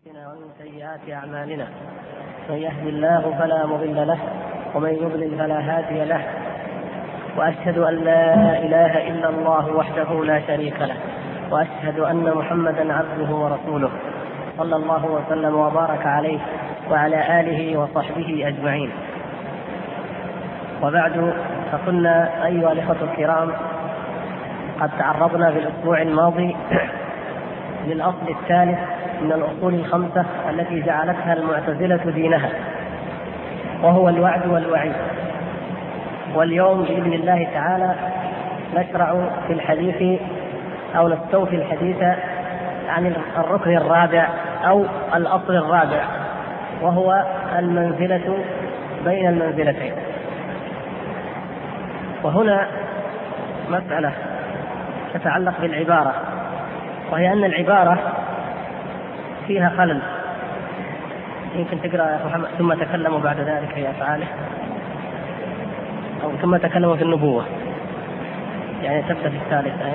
ومن سيئات أعمالنا من يهد الله فلا مضل له ومن يضلل فلا هادي له، وأشهد أن لا إله إلا الله وحده لا شريك له، وأشهد أن محمدا عبده ورسوله صلى الله وسلم وبارك عليه وعلى آله وصحبه أجمعين. وبعد، فكنا أيها الإخوة الكرام قد تعرضنا في الأسبوع الماضي للأصل الثالث من الأصول الخمسة التي جعلتها المعتزلة دينها، وهو الوعد والوعيد. واليوم بإذن الله تعالى نشرع في الحديث أو نستوفي الحديث عن الركن الرابع أو الأصل الرابع، وهو المنزلة بين المنزلتين. وهنا مسألة تتعلق بالعبارة، وهي أن العبارة فيها خلل. يمكن تقرأ يا محمد: ثم تكلموا بعد ذلك في أفعاله، أو ثم تكلموا في النبوة، يعني تبدأ في الثالثة.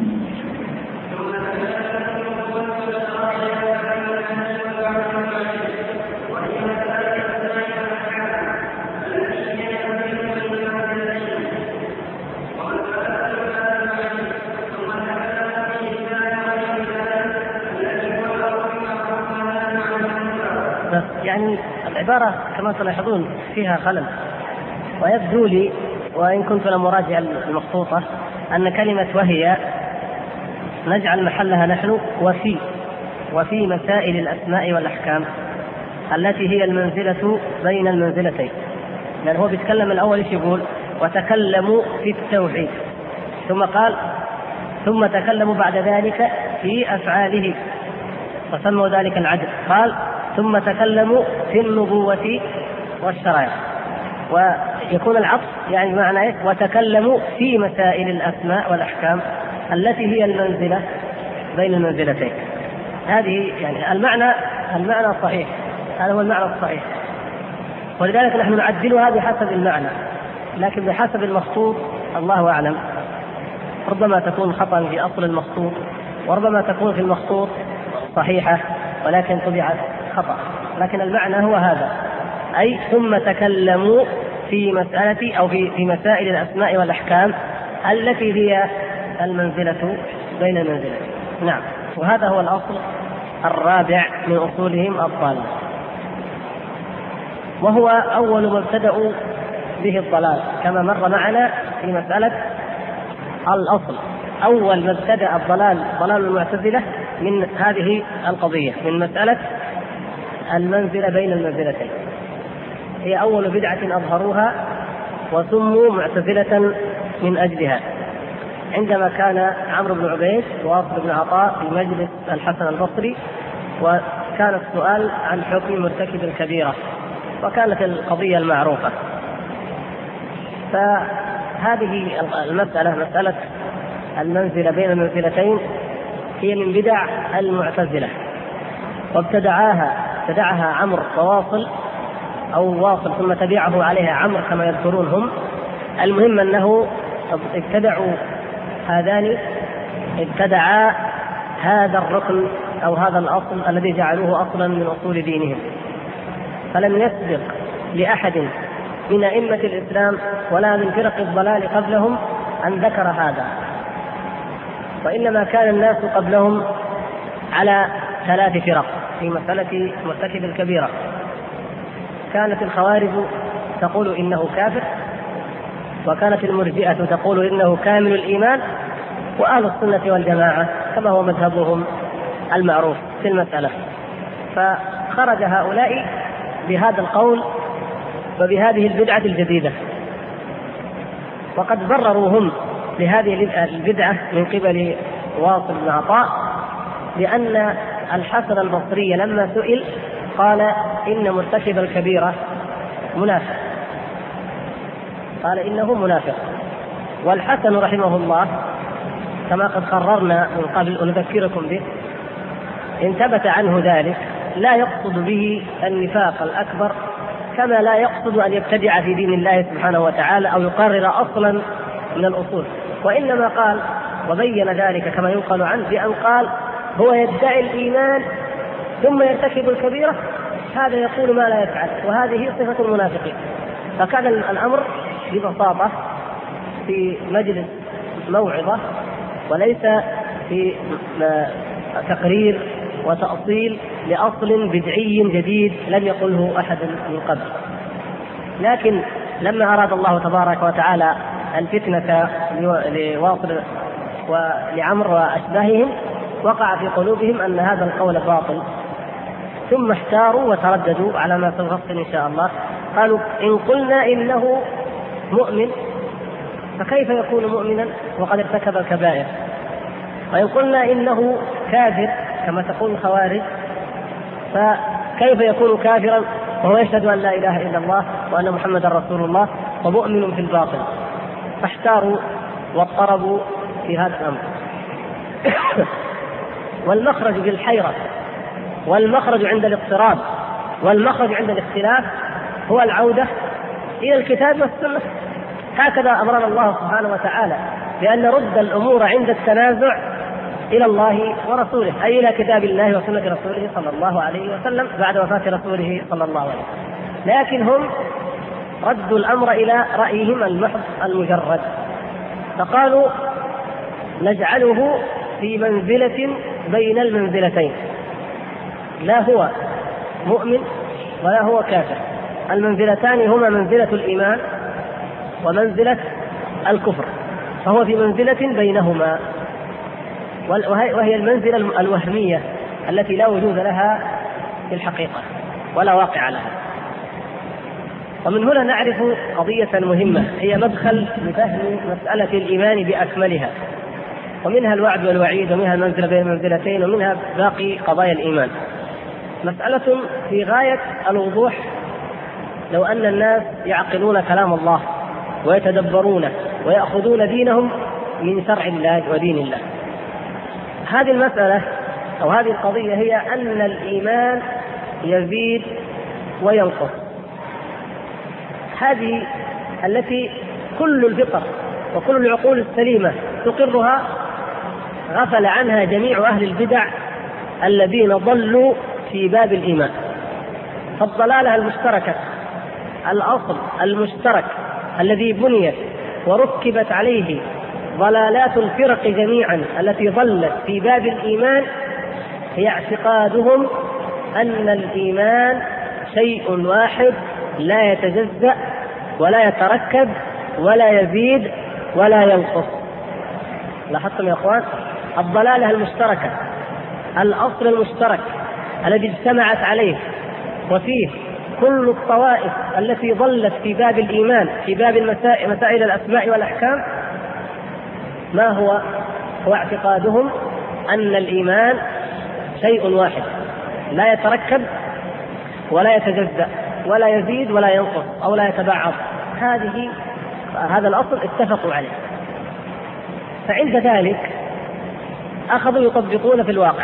يعني العبارة كما تلاحظون فيها خلل، ويبدو لي وإن كنت لم أراجع المخطوطة أن كلمة وهي نجعل محلها نحن وفي مسائل الأسماء والأحكام التي هي المنزلة بين المنزلتين. لأن هو بيتكلم الأول إيش يقول؟ وتكلموا في التوحيد، ثم قال ثم تكلموا بعد ذلك في أفعاله وسموا ذلك العدل، قال ثم تكلموا في النبوة والشرائع. ويكون العطف يعني معنى إيه؟ وتكلموا في مسائل الأسماء والأحكام التي هي المنزلة بين المنزلتين. هذه يعني المعنى الصحيح، هذا هو المعنى الصحيح. ولذلك نحن نعدلها بحسب المعنى، لكن بحسب المخطوط الله أعلم. ربما تكون خطأ في أصل المخطوط، وربما تكون في المخطوط صحيحة ولكن طبعت خطأ، لكن المعنى هو هذا، أي ثم تكلموا في مسألة أو في مسائل الأسماء والأحكام التي هي المنزلة بين المنزلتين. نعم، وهذا هو الأصل الرابع من أصولهم الضالة، وهو أول ما ابتدأوا به الضلال كما مر معنا في مسألة الأصل. أول ما ابتدأ الضلال ضلال المعتزلة من هذه القضية، من مسألة المنزلة بين المنزلتين. هي أول بدعة أظهروها وسموا معتزلة من أجلها، عندما كان عمرو بن عبيد وواصل بن عطاء في مجلس الحسن البصري، وكان السؤال عن حكم مرتكب الكبيرة، وكانت القضية المعروفة. فهذه المسألة، مسألة المنزلة بين المنزلتين، هي من بدع المعتزلة، وابتدعها عمرو وواصل، أو واصل ثم تبعه عليها عمرو كما يذكرون هم. المهم أنه ابتدعوا هذا الركن أو هذا الأصل الذي جعلوه أصلا من أصول دينهم. فلم يسبق لأحد من أئمة الإسلام ولا من فرق الضلال قبلهم أن ذكر هذا، وإنما كان الناس قبلهم على 3 فرق في مسألة مرتكب الكبيرة. كانت الخوارج تقول إنه كافر، وكانت المرجئة تقول إنه كامل الإيمان، وأهل السنة والجماعة كما هو مذهبهم المعروف في المسألة. فخرج هؤلاء بهذا القول وبهذه البدعة الجديدة، وقد برروا هم لهذه البدعة من قبل واصل بن عطاء لأن الحسن البصري لما سئل قال إن مرتكب الكبيرة منافق، قال إنه منافق. والحسن رحمه الله كما قد قررنا من قبل ونذكركم به، إن ثبت عنه ذلك لا يقصد به النفاق الأكبر، كما لا يقصد أن يبتدع في دين الله سبحانه وتعالى أو يقرر أصلا من الأصول، وإنما قال وبين ذلك كما ينقل عنه بأن قال هو يدعي الإيمان ثم يرتكب الكبيرة، هذا يقول ما لا يفعل، وهذه صفة المنافقين. فكان الأمر ببساطة في مجلس موعظة، وليس في تقرير وتأصيل لأصل بدعي جديد لم يقله أحد من قبل. لكن لما أراد الله تبارك وتعالى الفتنة لواصل ولعمر وأشباههم، وقع في قلوبهم أن هذا القول باطل، ثم احتاروا وترددوا على ما سنفصل إن شاء الله. قالوا إن قلنا إنه مؤمن فكيف يكون مؤمنا وقد ارتكب الكبائر؟ وإن قلنا إنه كافر كما تقول الخوارج فكيف يكون كافرا وهو يشهد أن لا إله إلا الله وأن محمدا رسول الله ومؤمن في الباطل؟ فاحتاروا واضطربوا في هذا الأمر. والمخرج بالحيرة، والمخرج عند الاضطراب، والمخرج عند الاختلاف هو العودة إلى الكتاب والسنة. هكذا أمرنا الله سبحانه وتعالى بأن نرد الأمور عند التنازع إلى الله ورسوله، أي إلى كتاب الله وسنة رسوله صلى الله عليه وسلم بعد وفاة رسوله صلى الله عليه وسلم. لكن هم ردوا الأمر إلى رأيهم المحض المجرد، فقالوا نجعله في منزلة بين المنزلتين، لا هو مؤمن ولا هو كافر. المنزلتان هما منزلة الإيمان ومنزلة الكفر، فهو في منزلة بينهما، وهي المنزلة الوهمية التي لا وجود لها في الحقيقة ولا واقع لها. ومن هنا نعرف قضية مهمة هي مدخل لفهم مسألة الإيمان بأكملها، ومنها الوعد والوعيد، ومنها المنزلة بين المنزلتين، ومنها باقي قضايا الإيمان. مسألة في غاية الوضوح لو أن الناس يعقلون كلام الله ويتدبرونه ويأخذون دينهم من شرع الله ودين الله. هذه المسألة أو هذه القضية هي أن الإيمان يزيد وينقص، هذه التي كل الفطر وكل العقول السليمة تقرها، غفل عنها جميع أهل البدع الذين ضلوا في باب الإيمان. فالضلالة المشتركة، الأصل المشترك الذي بنيت وركبت عليه ضلالات الفرق جميعا التي ضلت في باب الإيمان، هي اعتقادهم أن الإيمان شيء واحد لا يتجزأ ولا يتركب ولا يزيد ولا ينقص. لاحظتم يا أخوان؟ الضلالة المشتركة، الأصل المشترك الذي اجتمعت عليه وفيه كل الطوائف التي ضلت في باب الإيمان في باب مسائل الأسماء والأحكام، ما هو؟ هو اعتقادهم أن الإيمان شيء واحد لا يتركب ولا يتجزأ ولا يزيد ولا ينقص أو لا يتبعض. هذا الأصل اتفقوا عليه. فعند ذلك أخذوا يطبقون في الواقع.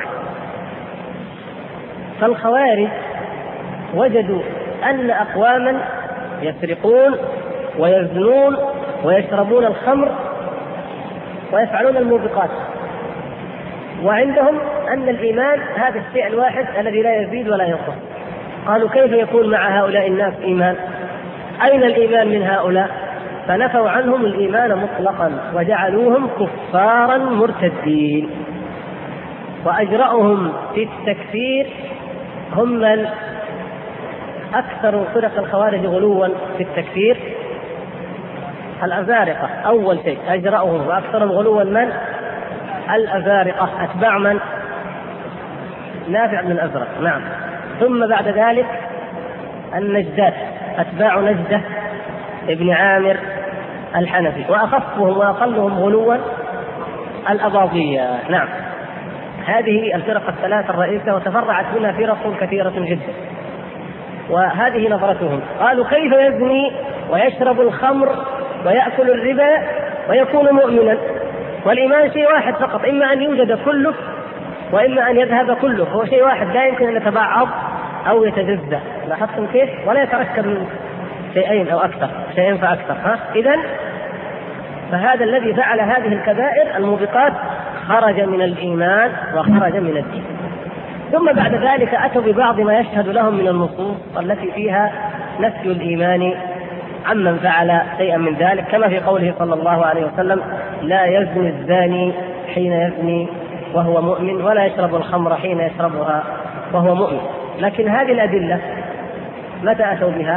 فالخوارج وجدوا أن أقواما يسرقون ويزنون ويشربون الخمر ويفعلون الموبقات، وعندهم أن الإيمان هذا الشيء الواحد الذي لا يزيد ولا ينقص. قالوا كيف يكون مع هؤلاء الناس إيمان؟ أين الإيمان من هؤلاء؟ فنفوا عنهم الإيمان مطلقا وجعلوهم كفارا مرتدين. وأجرأهم في التكفير هم من أكثر فرق الخوارج غلوا في التكفير، الأزارقة. أول شيء أجرأهم وأكثرهم غلوا من؟ الأزارقة، أتباع من؟ نافع بن الأزرق، نعم. ثم بعد ذلك النجدات، أتباع نجدة ابن عامر الحنفي. وأخفهم وأقلهم غلوا الأباضية، نعم. هذه الفرق الثلاث الرئيسة، وتفرعت منها فرق كثيرة جدا. وهذه نظرتهم. قالوا كيف يزني ويشرب الخمر ويأكل الربا ويكون مؤمنا؟ والإيمان شيء واحد فقط، إما أن يوجد كله وإما أن يذهب كله، هو شيء واحد لا يمكن أن يتبعض أو يتجزأ. لاحظتم كيف؟ ولا يتركب من شيئين أو أكثر، شيئين فأكثر. إذن فهذا الذي فعل هذه الكبائر الموبقات خرج من الإيمان وخرج من الدين. ثم بعد ذلك أتوا ببعض ما يشهد لهم من النصوص التي فيها نفي الإيمان عمن فعل شيئا من ذلك، كما في قوله صلى الله عليه وسلم: لا يزني الزاني حين يزني وهو مؤمن، ولا يشرب الخمر حين يشربها وهو مؤمن. لكن هذه الأدلة متى أتوا بها؟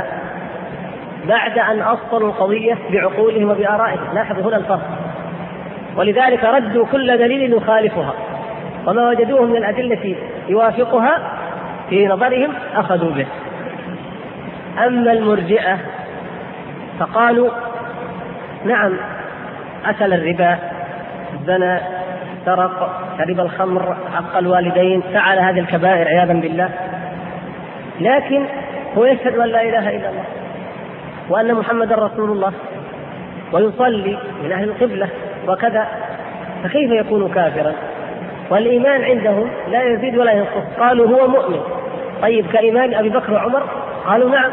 بعد أن أصلوا القضية بعقولهم وبآرائهم. لاحظوا هنا الفرق. ولذلك ردوا كل دليل يخالفها، وما وجدوه من الأدلة يوافقها في نظرهم أخذوا به. أما المرجئة فقالوا: نعم، أكل الربا، زنى، سرق، شرب الخمر، عق الوالدين، فعل هذه الكبائر عياذا بالله، لكن هو يشهد أن لا إله إلا الله وأن محمد رسول الله ويصلي من أهل القبلة وكذا، فكيف يكون كافرا؟ والإيمان عندهم لا يزيد ولا ينقص. قالوا هو مؤمن. طيب كإيمان أبي بكر وعمر؟ قالوا نعم،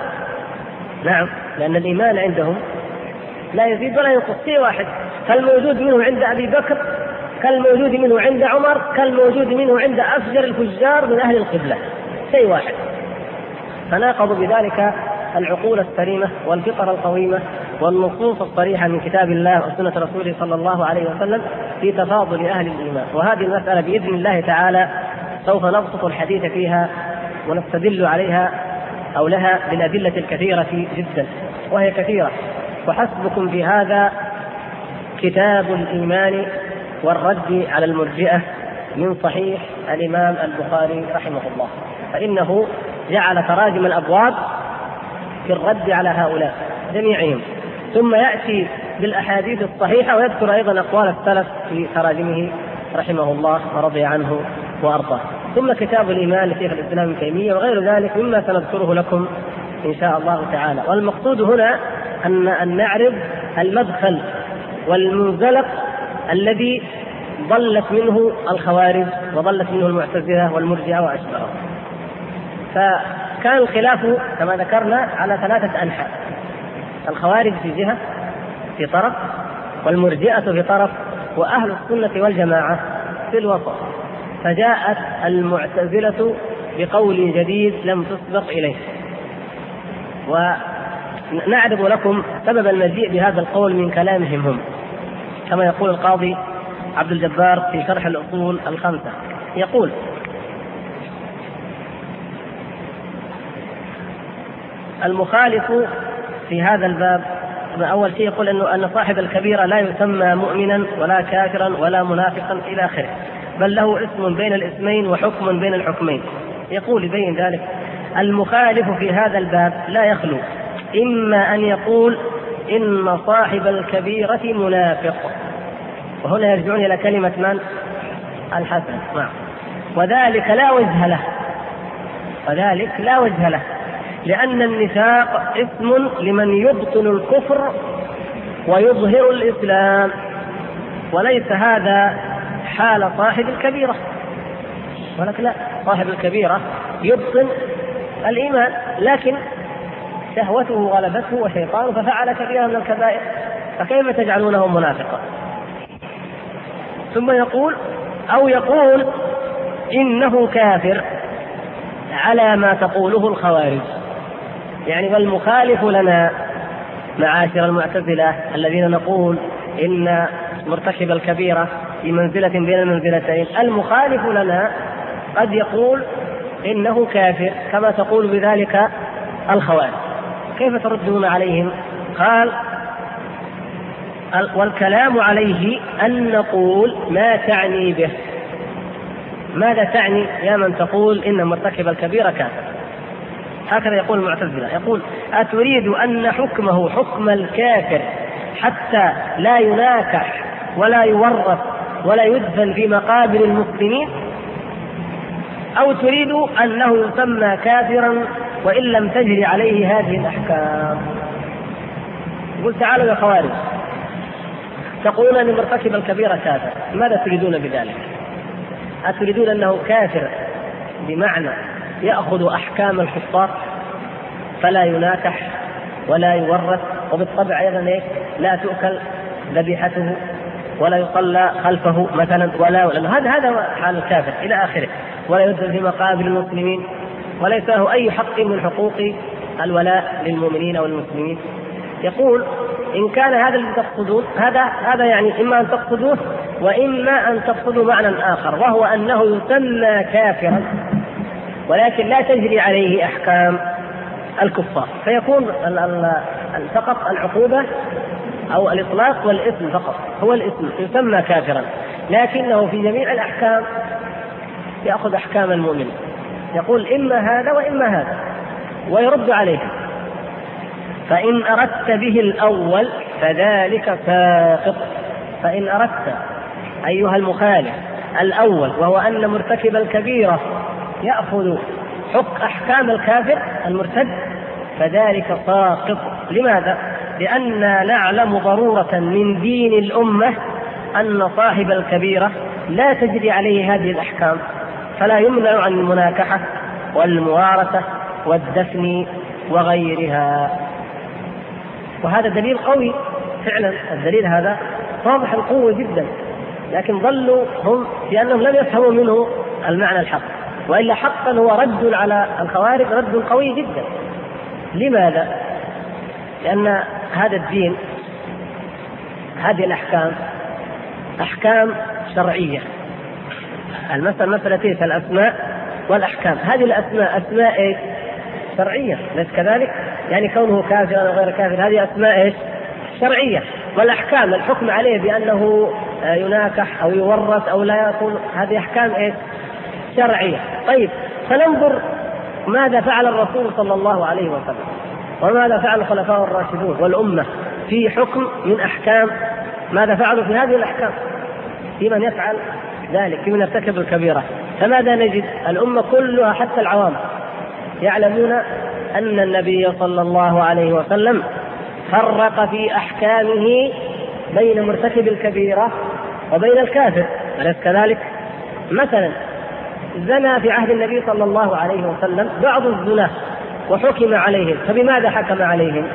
لأن الإيمان عندهم لا يزيد ولا ينقص، شيء واحد، كالموجود منه عند أبي بكر، كالموجود منه عند عمر، كالموجود منه عند أفجر الفجار من أهل القبلة، شيء واحد. فناقضوا بذلك العقول السليمة والفطر القويمة والنصوص الصريحة من كتاب الله وسنة رسوله صلى الله عليه وسلم في تفاضل أهل الإيمان. وهذه المسألة بإذن الله تعالى سوف نبسط الحديث فيها ونستدل عليها أو لها بالأدلة الكثيرة جدا، وهي كثيرة، وحسبكم في هذا كتاب الإيمان والرد على المرجئة من صحيح الإمام البخاري رحمه الله، فإنه جعل تراجم الأبواب في الرد على هؤلاء جميعهم، ثم يأتي بالأحاديث الصحيحة ويذكر أيضا أقوال السلف في تراجمه رحمه الله ورضي عنه وأرضاه، ثم كتاب الإيمان لشيخ الإسلام ابن تيمية وغير ذلك مما سنذكره لكم إن شاء الله تعالى. والمقصود هنا أن نعرض المدخل والمنزلق الذي ضلت منه الخوارج وضلت منه المعتزلة والمرجئة وأشباههم. فكان الخلاف كما ذكرنا على 3 أنحاء: الخوارج في جهة في طرف، والمرجئة في طرف، وأهل السنة والجماعة في الوسط. فجاءت المعتزلة بقول جديد لم تسبق إليه، ونعرض لكم سبب المجيء بهذا القول من كلامهم هم، كما يقول القاضي عبد الجبار في شرح الأصول الخمسة، يقول: المخالف في هذا الباب أول شيء يقول أن صاحب الكبيرة لا يسمى مؤمنا ولا كافرا ولا منافقا إلى آخره، بل له اسم بين الاسمين وحكم بين الحكمين. يقول يبين ذلك: المخالف في هذا الباب لا يخلو إما أن يقول إن صاحب الكبيرة منافق، وهنا يرجعون إلى كلمة من؟ الحسن، وذلك لا وجه له، لأن النفاق اسم لمن يبطن الكفر ويظهر الإسلام، وليس هذا حال صاحب الكبيرة. ولكن لا، صاحب الكبيرة يبطن الإيمان، لكن شهوته غلبته وشيطانه ففعل كبيرا من الكبائر، فكيف تجعلونه منافقا؟ ثم يقول: أو يقول إنه كافر على ما تقوله الخوارج. يعني والمخالف لنا معاشر المعتزلة الذين نقول إن مرتكب الكبيرة في منزلة بين المنزلتين، المخالف لنا قد يقول إنه كافر كما تقول بذلك الخوارج. كيف تردون عليهم؟ قال: والكلام عليه أن نقول ما تعني به. ماذا تعني يا من تقول إن مرتكب الكبيرة كافر؟ هكذا يقول المعتزلة، يقول: أتريد أن حكمه حكم الكافر حتى لا يناكح ولا يورث ولا يدفن في مقابر المسلمين، أو تريد أنه يسمى كافرا وإن لم تجري عليه هذه الأحكام؟ يقول: تعالوا يا خوارج، تقولون أن مرتكب الكبيرة كافر، ماذا تريدون بذلك؟ أتريدون أنه كافر بمعنى يأخذ أحكام الحفاظ فلا يناكح ولا يورث، وبالطبع أيضا لا تؤكل ذبيحته ولا يصلى خلفه مثلا، ولا هذا حال الكافر إلى آخره. ولا يدخل في مقابر المسلمين، وليس له أي حق من حقوق الولاء للمؤمنين أو المسلمين. يقول إن كان هذا الذي تقصدون هذا يعني إما أن تقصدوه وإما أن تقصدوا معنى آخر، وهو أنه يسمى كافرا ولكن لا تجري عليه أحكام الكفار، فيكون فقط العقوبة أو الإطلاق والإثم فقط، هو الإثم يسمى كافرا، لكنه في جميع الأحكام يأخذ أحكام المؤمن. يقول إما هذا وإما هذا، ويرد عليه. فإن أردت به الأول فذلك ساقط. فإن أردت أيها المخالف الأول، وهو أن مرتكب الكبيرة يأخذ أحكام الكافر المرتد، فذلك ساقط. لماذا؟ لأننا نعلم ضرورة من دين الأمة أن صاحب الكبيرة لا تجري عليه هذه الأحكام، فلا يمنع عن المناكحة والموارثة والدفن وغيرها. وهذا دليل قوي فعلا، الدليل هذا واضح القوة جدا، لكن ظلوا هم في أنهم لم يفهموا منه المعنى الحق، وإلا حقا هو رد على الخوارج رد قوي جدا. لماذا؟ لأن هذا الدين، هذه الأحكام أحكام شرعية. مسألة الأسماء والأحكام، هذه الأسماء أسماء إيش؟ شرعية، ليس كذلك؟ يعني كونه كافر أو غير كافر هذه أسماء إيش؟ شرعية. والأحكام الحكم عليه بأنه يناكح أو يورث أو لا يأكل، هذه أحكام إيش؟ شرعية. طيب، فننظر ماذا فعل الرسول صلى الله عليه وسلم، وماذا فعل الخلفاء الراشدون والأمة في حكم من أحكام، ماذا فعلوا في هذه الأحكام في من يفعل ذلك، في من يرتكب الكبيرة. فماذا نجد؟ الأمة كلها حتى العوام يعلمون أن النبي صلى الله عليه وسلم فرق في أحكامه بين مرتكب الكبيرة وبين الكافر، أليس كذلك؟ مثلا زنا في عهد النبي صلى الله عليه وسلم بعض الزنا وحكم عليهم، فبماذا حكم عليهم؟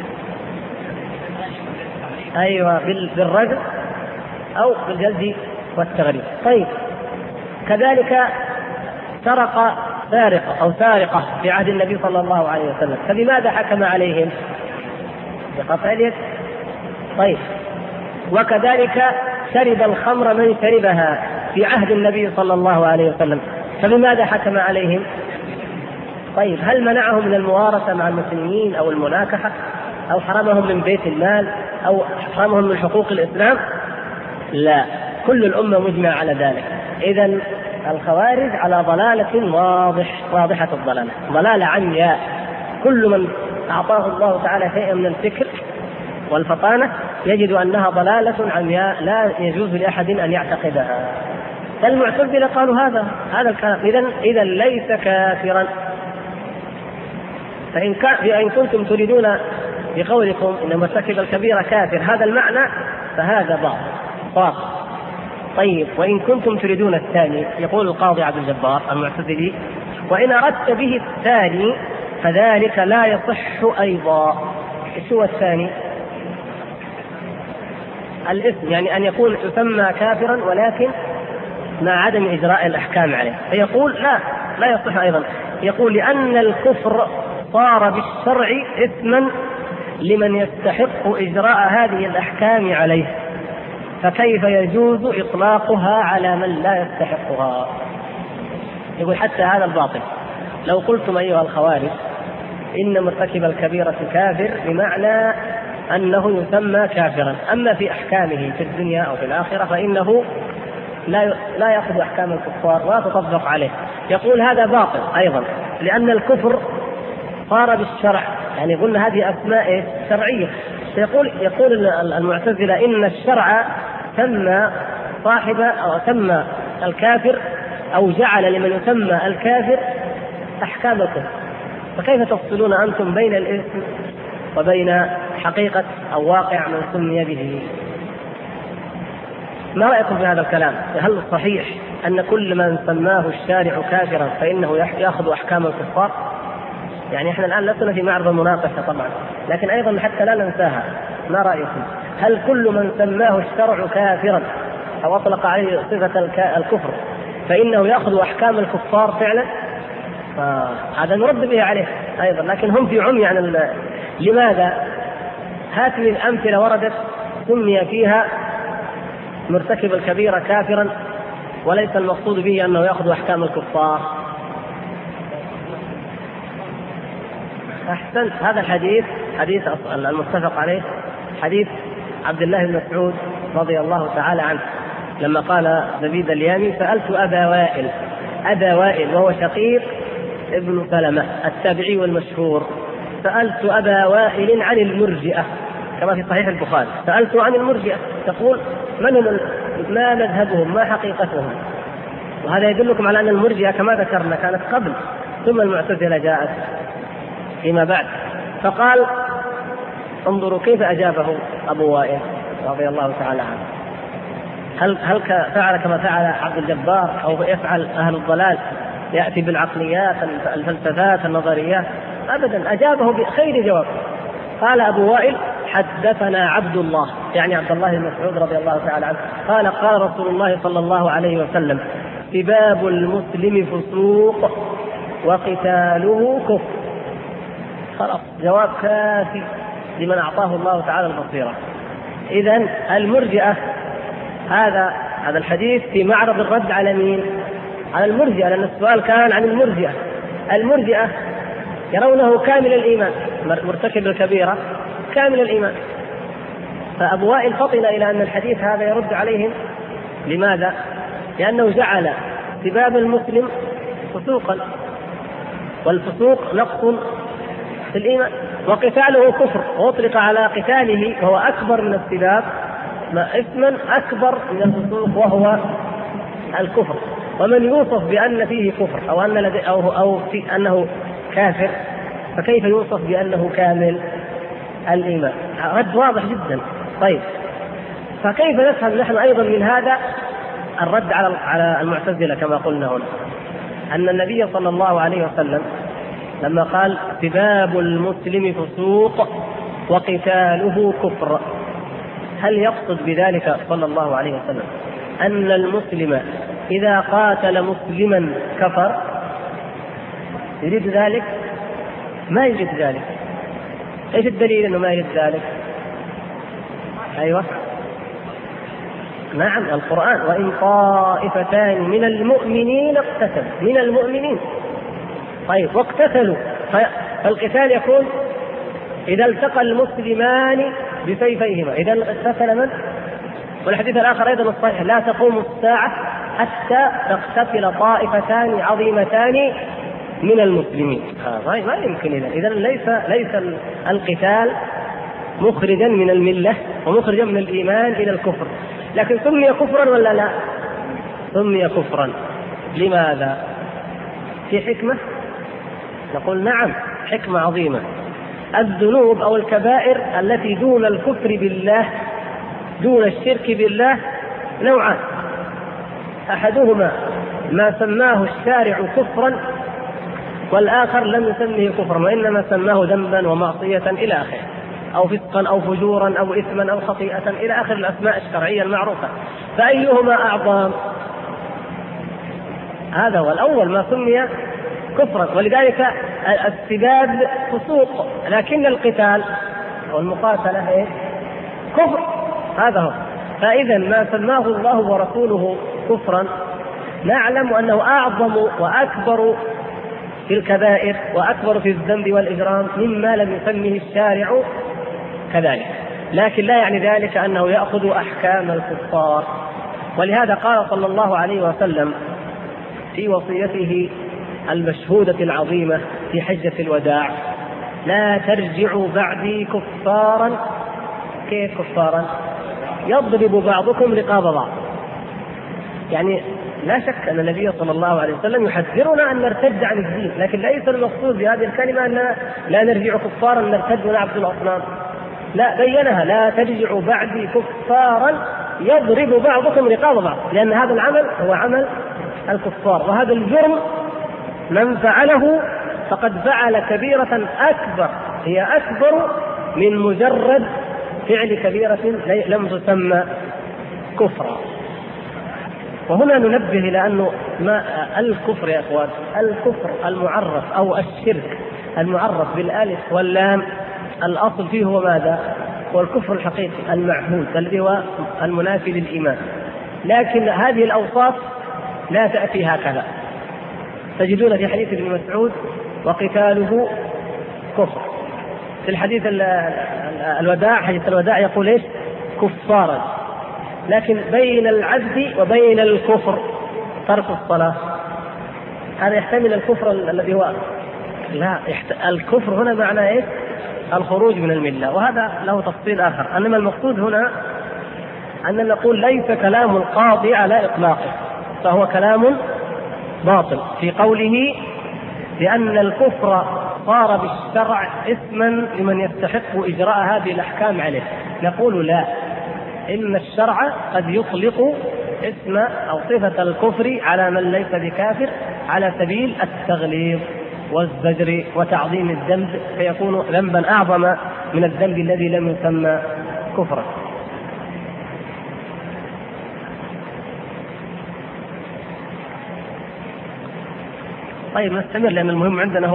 أيوة، بالرجم أو بالجلد والتغريب. طيب، كذلك سرق سارقة أو سارقة في عهد النبي صلى الله عليه وسلم، فبماذا حكم عليهم؟ بقطع اليد. طيب، وكذلك شرب الخمر من شربها في عهد النبي صلى الله عليه وسلم، فبماذا حكم عليهم؟ طيب، هل منعهم من الموارثة مع المسلمين أو المناكحة أو حرمهم من بيت المال أو حرمهم من حقوق الإسلام؟ لا، كل الأمة مجمع على ذلك. إذن الخوارج على ضلالة واضحة الضلالة، ضلالة عمياء. كل من أعطاه الله تعالى شيئا من الفكر والفطانة يجد أنها ضلالة عمياء لا يجوز لأحد أن يعتقدها. فالمعتزلة قالوا هذا الكلام، إذن ليس كافرا. فإن كنتم تريدون بقولكم إن مرتكب الكبيرة كافر هذا المعنى، فهذا باطل. طيب، وإن كنتم تريدون الثاني، يقول القاضي عبد الجبار المعتزلي: وإن أردت به الثاني فذلك لا يصح أيضا. إيش هو الثاني؟ الاسم، يعني أن يكون يسمى كافرا ولكن مع عدم إجراء الأحكام عليه. فيقول لا يصح أيضا. يقول: لأن الكفر صار بالشرع إثما لمن يستحق إجراء هذه الأحكام عليه، فكيف يجوز إطلاقها على من لا يستحقها؟ يقول حتى هذا الباطل. لو قلتم أيها الخوارج إن مرتكب الكبيرة كافر بمعنى أنه يسمى كافرا، أما في أحكامه في الدنيا أو في الآخرة فإنه لا يأخذ أحكام الكفار ولا تطبق عليه. يقول هذا باطل أيضا، لأن الكفر صار بالشرع، يعني قلنا هذه أسماء شرعية. يقول المعتزلة إن الشرع سمى صاحب أو سمى الكافر أو جعل لمن يسمى الكافر أحكام الكفر، فكيف تفصلون أنتم بين الاسم وبين حقيقة أو واقع من سمي به؟ ما رأيكم في هذا الكلام؟ هل صحيح أن كل من سماه الشارع كافرا فإنه يأخذ أحكام الكفار؟ يعني احنا الآن لسنا في معرض المناقشة طبعا، لكن أيضا حتى لا ننساها، ما رأيكم؟ هل كل من سماه الشرع كافرا أو أطلق عليه صفة الكفر فإنه يأخذ أحكام الكفار فعلا، فهذا نرد به عليه أيضا. لكن هم في عمي عن لماذا؟ هات من أمثلة وردت سمي فيها مرتكب الكبيرة كافرا وليس المقصود به أنه يأخذ أحكام الكفار. أحسن، هذا الحديث حديث المتفق عليه حديث عبد الله بن مسعود رضي الله تعالى عنه لما قال زبيد اليامي: سألت أبا وائل وهو شقيق ابن سلمة التابعي المشهور، سألت أبا وائل عن المرجئة، كما في صحيح البخاري، سألت عن المرجئة، تقول من هم، ما مذهبهم، ما حقيقتهم؟ وهذا يدلكم على أن المرجئة كما ذكرنا كانت قبل، ثم المعتزلة جاءت فيما بعد. فقال: انظروا كيف أجابه أبو وائل رضي الله تعالى عنه. هل فعل كما فعل عبد الجبار أو يفعل أهل الضلال، يأتي بالعقليات الفلسفات النظريات؟ أبدا، أجابه بخير جواب. قال أبو وائل: حدثنا عبد الله، يعني عبد الله بن مسعود رضي الله تعالى عنه، قال: قال رسول الله صلى الله عليه وسلم: سباب المسلم فسوق وقتاله كفر. خلاص، جواب كافي لمن أعطاه الله تعالى البصيرة. إذن المرجئة، هذا الحديث في معرض الرد على مين؟ على المرجئة، لأن السؤال كان عن المرجئة. المرجئة يرونه كامل الإيمان، مرتكب الكبيرة كامل الإيمان. فأبو وائل فطن إلى أن الحديث هذا يرد عليهم. لماذا؟ لأنه جعل سباب المسلم فسوقا، والفسوق نقص في الإيمان، وقتاله كفر، وأطلق على قتاله وهو أكبر من السباب إثما أكبر من الفسوق وهو الكفر. ومن يوصف بأن فيه كفر أو أنه كافر، فكيف يوصف بأنه كامل الإيمان؟ رد واضح جدا. طيب، فكيف نفهم نحن أيضا من هذا الرد على المعتزلة كما قلنا هنا؟ أن النبي صلى الله عليه وسلم لما قال: سباب المسلم فسوق وقتاله كفر، هل يقصد بذلك صلى الله عليه وسلم أن المسلم إذا قاتل مسلما كفر؟ يريد ذلك؟ ما يريد ذلك. ايش الدليل انه ما يريد ذلك؟ ايوه، نعم، القرآن: وإن طائفتان من المؤمنين اقتتلوا، من المؤمنين. طيب، واقتتلوا، فالقتال يكون إذا التقى المسلمان بسيفيهما، إذا اقتتل من؟ والحديث الآخر أيضا الصحيح: لا تقوم الساعة حتى تقتتل طائفتان عظيمتان من المسلمين. ما يمكن. إذا ليس القتال مخرجا من الملة ومخرجا من الإيمان إلى الكفر، لكن سمي كفرا ولا لا؟ سمي كفرا. لماذا؟ في حكمة؟ نقول نعم، حكمة عظيمة. الذنوب أو الكبائر التي دون الكفر بالله، دون الشرك بالله، نوعان: أحدهما ما سماه الشارع كفرا، والآخر لم يسميه كفرا وإنما سماه ذنبا ومعصية إلى آخره، أو فسقا أو فجورا أو إثما أو خطيئة إلى آخر الأسماء الشرعية المعروفة. فأيهما أعظم؟ هذا هو الأول، ما سمي كفرا. ولذلك السباب فسوق، لكن القتال والمقاتلة كفر. هذا هو. فإذا ما سماه الله ورسوله كفرا نعلم أنه أعظم وأكبر في الكبائر وأكبر في الذنب والإجرام مما لم يسمه الشارع كذلك. لكن لا يعني ذلك أنه يأخذ أحكام الكفار. ولهذا قال صلى الله عليه وسلم في وصيته المشهودة العظيمة في حجة الوداع: لا ترجعوا بعدي كفارا. كيف كفارا؟ يضرب بعضكم رقاب بعض. يعني لا شك أن النبي صلى الله عليه وسلم يحذرنا أن نرتد عن الدين، لكن ليس المقصود بهذه الكلمة أن لا نرجع كفارا نرتد ونعبد الأصنام، لا، بينها: لا ترجعوا بعدي كفارا يضرب بعضكم رقاب بعض، لأن هذا العمل هو عمل الكفار، وهذا الجرم من فعله فقد فعل كبيرة أكبر، هي أكبر من مجرد فعل كبيرة لم تسمى كفرا. وهنا ننبه إلى أنه أسماء الكفر يا إخوان، الكفر المعرف أو الشرك المعرف بالألف واللام الأصل فيه هو ماذا؟ هو الكفر الحقيقي المعهود الذي هو المنافي للإيمان. لكن هذه الأوصاف لا تأتي هكذا. تجدون في حديث ابن مسعود وقتاله كفر، في الحديث الوداع حديث الوداع يقول إيش؟ كفارا. لكن بين العبد وبين الكفر ترك الصلاة، هذا يحتمل الكفر الذي هو لا الكفر هنا معناه إيه؟ الخروج من الملة، وهذا له تفصيل آخر. أنما المقصود هنا أن نقول ليس كلام القاضي على إطلاقه، فهو كلام باطل في قوله لأن الكفر صار بالشرع اسما لمن يستحق إجراء هذه الأحكام عليه. نقول لا، إن الشرع قد يطلق اسم أو صفة الكفر على من ليس بكافر على سبيل التغليظ والزجر وتعظيم الذنب، فيكون ذنبا أعظم من الذنب الذي لم يسمى كفرا. طيب نستمر، لأن المهم عندنا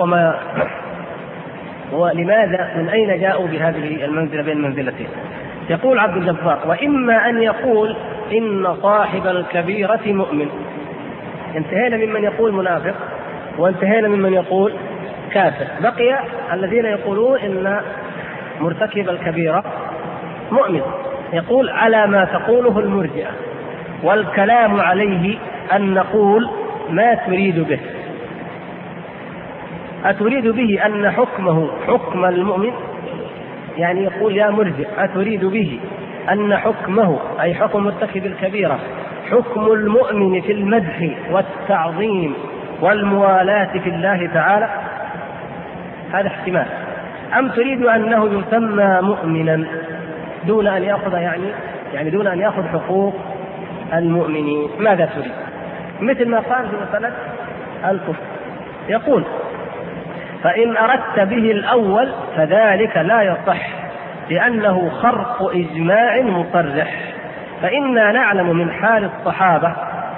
هو لماذا من أين جاءوا بهذه المنزلة بين المنزلتين. يقول عبد الجبار: وإما أن يقول إن صاحب الكبيرة مؤمن. انتهينا ممن يقول منافق وانتهينا ممن يقول كافر، بقي الذين يقولون إن مرتكب الكبيرة مؤمن. يقول على ما تقوله المرجئة، والكلام عليه أن نقول ما تريد به. أتريد به أن حكمه حكم المؤمن؟ يعني يقول يا مرجئ أتريد به أن حكمه أي حكم مرتكب الكبيرة حكم المؤمن في المدح والتعظيم والموالاة في الله تعالى؟ هذا احتمال. أم تريد أنه يسمى مؤمنا دون أن يأخذ يعني دون أن يأخذ حقوق المؤمنين؟ ماذا تريد؟ مثل ما قال في مسألة الكفر، يقول: فإن أردت به الأول فذلك لا يصح، لأنه خرق إجماع مصرح. فإنا نعلم من حال الصحابة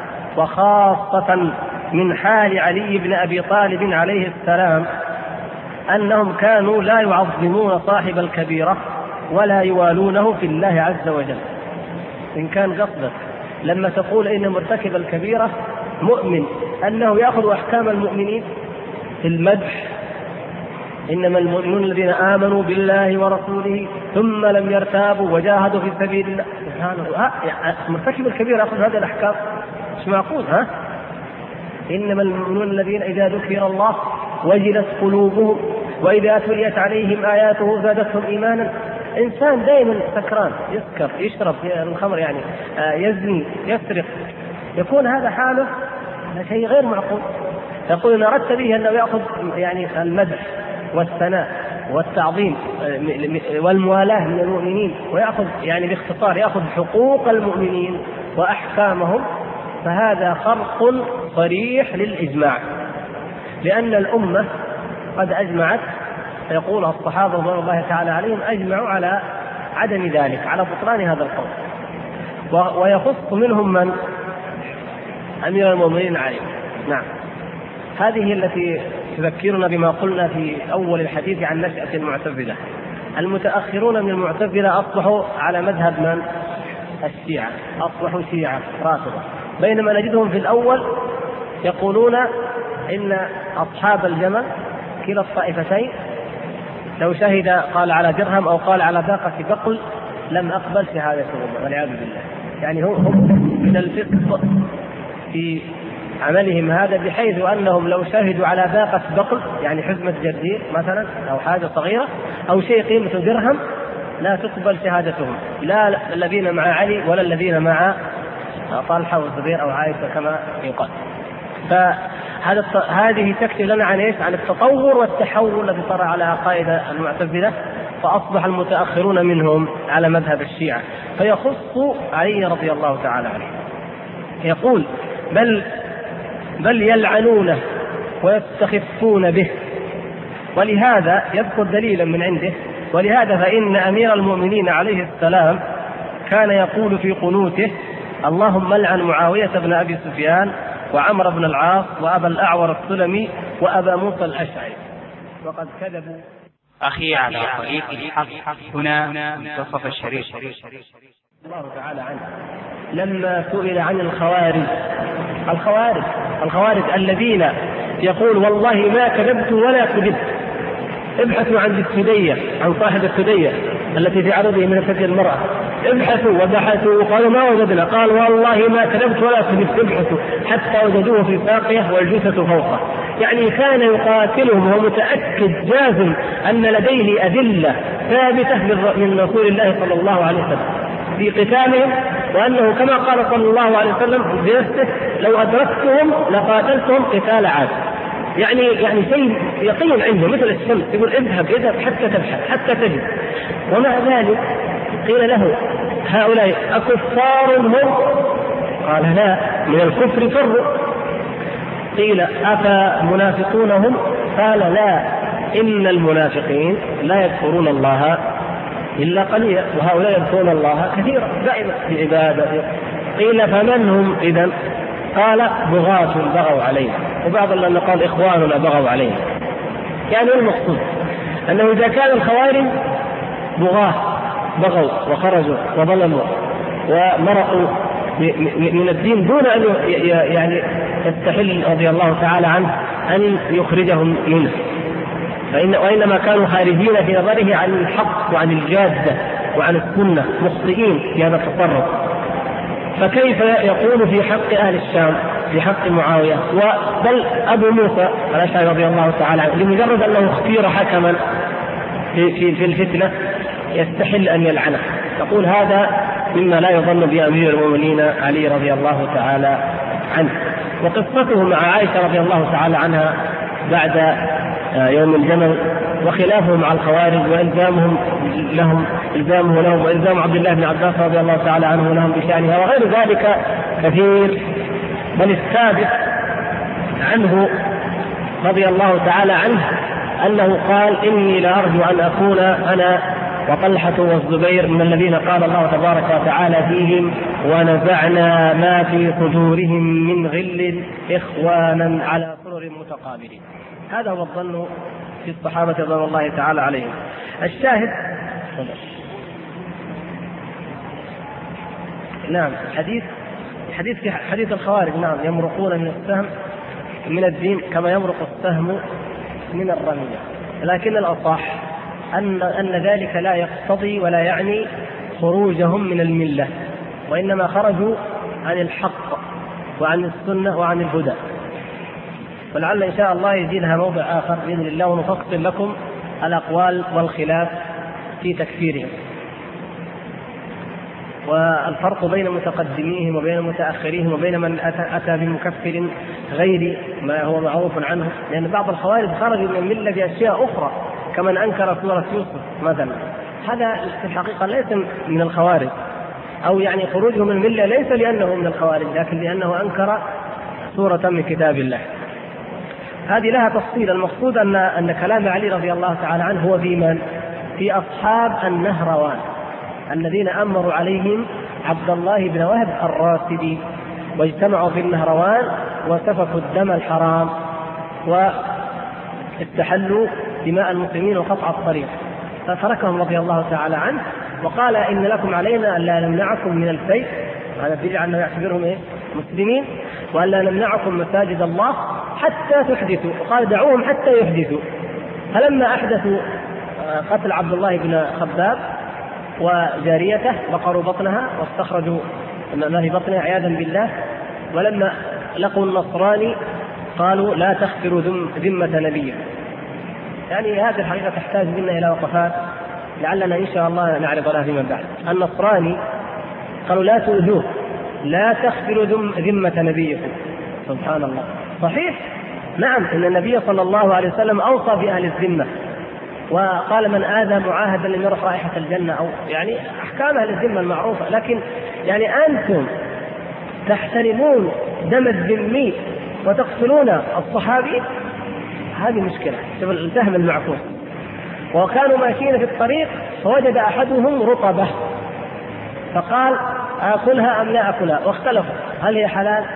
وخاصة من حال علي بن أبي طالب عليه السلام أنهم كانوا لا يعظمون صاحب الكبيرة ولا يوالونه في الله عز وجل. إن كان قصدك لما تقول إن مرتكب الكبيرة مؤمن أنه يأخذ أحكام المؤمنين في المدح، إنما المؤمنون الذين آمنوا بالله ورسوله ثم لم يرتابوا وجاهدوا في سبيل الله، سبحانه. مرتكب الكبيرة يأخذ هذه الأحكام؟ مش معقول. إنما المؤمنون الذين إذا ذكر الله وجلت قلوبهم وإذا تليت عليهم آياته زادتهم إيمانا. إنسان دائما سكران، يسكر، يشرب الخمر، يزني، يسرق، يكون هذا حاله شيء غير معقول. يقول إن أردت به أنه يأخذ المدح والثناء والتعظيم والموالاة من المؤمنين، ويأخذ باختصار يأخذ حقوق المؤمنين وأحكامهم، فهذا خرق صريح للإجماع، لأن الأمة قد أجمعت، يقول الصحابة رضي الله تعالى عليهم أجمعوا على عدم ذلك، على بطلان هذا القول، ويخص منهم من؟ أمير المؤمنين علي. نعم، هذه التي تذكرنا بما قلنا في أول الحديث عن نشأة المعتزلة. المتأخرون من المعتزلة أصبحوا على مذهب من؟ الشيعة، أصبحوا شيعة رافضة، بينما نجدهم في الأول يقولون إن أصحاب الجمل كلا الطائفتين لو شهد قال على درهم أو قال على باقة بقل لم أقبل شهادتهم، والعياذ بالله. هم من الفسق في عملهم هذا، بحيث أنهم لو شهدوا على باقة بقل حزمة جرجير مثلا أو حاجة صغيرة أو شيء قيمته درهم لا تقبل شهادتهم، لا الذين مع علي ولا الذين مع طلحة والزبير أو عائشة كما يقال. فهذه تكشف لنا عن إيش؟ عن التطور والتحول الذي صار على عقائد المعتزلة، فأصبح المتأخرون منهم على مذهب الشيعة. فيخص علي رضي الله تعالى عنه، يقول: بل يلعنونه ويستخفون به. ولهذا يذكر دليلا من عنده: ولهذا فإن أمير المؤمنين عليه السلام كان يقول في قنوته: اللهم لعن معاوية بن أبي سفيان وعمرو بن العاص وأبا الأعور السلمي وأبا موسى الأشعري، وقد كذبوا. أخي على طريق الحق هنا منتصف الشريف الله تعالى عنه لما سئل عن الخوارج الذين يقول والله ما كذبت ولا كذبت. ابحثوا عن السدية، عن صاحب السدية التي في عرضه من فتن المرأة، ابحثوا وبحثوا وقالوا ما وجدنا، قال والله ما كذبت ولا كذبت. ابحثوا حتى وجدوه في ساقية والجثة فوقه. يعني كان يقاتلهم ومتأكد جازم أن لديه أدلة ثابتة من رسول الله صلى الله عليه وسلم في قتالهم، وأنه كما قال صلى الله عليه وسلم بنفسه لو أدركتهم لقاتلتهم قتال عاد. يعني شيء يقين عنده مثل الشمس، يقول اذهب حتى تبحث حتى تجد. ومع ذلك قيل له هؤلاء أكفار هم؟ قال لا، من الكفر فروا. قيل أفمنافقون هم؟ قال لا، إن المنافقين لا يذكرون الله إلا قليلا، وهؤلاء يذكرون الله كثيرا دائما في عبادة. قيل فمن هم إذن؟ قال بغاة بغوا علينا، وبعض الذين قال إخواننا بغوا علينا. يعني المقصود أنه إذا كان الخوارج بغاة بغوا وخرجوا وظلموا ومرقوا من الدين دون أن يعني يستحل رضي الله تعالى عنه أن يخرجهم منه، وإنما كانوا خارجين في نظره عن الحق وعن الجادة وعن السنة، مخطئين في هذا التصرف. فكيف يقول في حق أهل الشام، في حق معاوية، بل أبو موسى الأشعري رضي الله تعالى عنه لمجرد أنه اختير حكما في الفتنة يستحل أن يلعنه؟ يقول هذا مما لا يظن بأمير المؤمنين علي رضي الله تعالى عنه. وقصته مع عائشة رضي الله تعالى عنها بعد يوم الجمل، وخلافه مع الخوارج وإلزامه لهم وإلزام عبد الله بن عباس رضي الله تعالى عنه لهم بشأنها وغير ذلك كثير. بل الثابت عنه رضي الله تعالى عنه أنه قال إني لأرجو أن أكون أنا وطلحة والزبير من الذين قال الله تبارك وتعالى فيهم ونزعنا ما في صدورهم من غل إخوانا على سرر متقابلين. هذا هو الظن في الصحابة رضي الله تعالى عليهم. الشاهد نعم حديث الخوارج نعم يمرقون من السهم من الدين كما يمرق السهم من الرمية، لكن الأصح أن ذلك لا يقتضي ولا يعني خروجهم من الملة، وإنما خرجوا عن الحق وعن السنة وعن الهدى. ولعل إن شاء الله يجيلها موضع آخر بإذن الله ونفصل لكم الأقوال والخلاف في تكفيرهم والفرق بين متقدميهم وبين متأخريهم وبين من أتى بمكفر غير ما هو معروف عنه. لأن بعض الخوارج خرجوا من الملة بأشياء أخرى كمن أنكر سورة يوسف مثلا، هذا في الحقيقة ليس من الخوارج، أو يعني خروجه من الملة ليس لأنه من الخوارج لكن لأنه أنكر سورة من كتاب الله. هذه لها تفصيل. المقصود أن كلام علي رضي الله تعالى عنه هو في من؟ في أصحاب النهروان الذين أمروا عليهم عبد الله بن وهب الراسبي، واجتمعوا في النهروان وسفكوا الدم الحرام واستحلوا دماء المسلمين وقطع الطريق، فتركهم رضي الله تعالى عنه وقال إن لكم علينا أن لا نمنعكم من الفيء، هذا دليل أنه يعتبرهم مسلمين، وأن لا نمنعكم مساجد الله حتى تحدثوا، وقال دعوهم حتى يحدثوا. فلما أحدثوا قتل عبد الله بن خباب وجاريته بقروا بطنها واستخرجوا ما في بطنها عياذا بالله، ولما لقوا النصراني قالوا لا تخفروا ذمة نبيكم. يعني هذه الحقيقة تحتاج منا إلى وقفات لعلنا إن شاء الله نعرض لها فيما بعد. النصراني قالوا لا تؤذوه، لا تخفروا ذمة نبيكم. سبحان الله، صحيح نعم إن النبي صلى الله عليه وسلم أوصى بأهل الذمة وقال من آذى معاهدا لم يرح رائحة الجنة، أو يعني أحكام أهل الذمة المعروفة، لكن يعني أنتم تحترمون دم الذمي وتقتلون الصحابي، هذه مشكلة. شوف الفهم المعكوس. وكانوا ماشيين في الطريق فوجد أحدهم رطبة فقال آكلها أم لا أكلها، واختلفوا هل هي حلال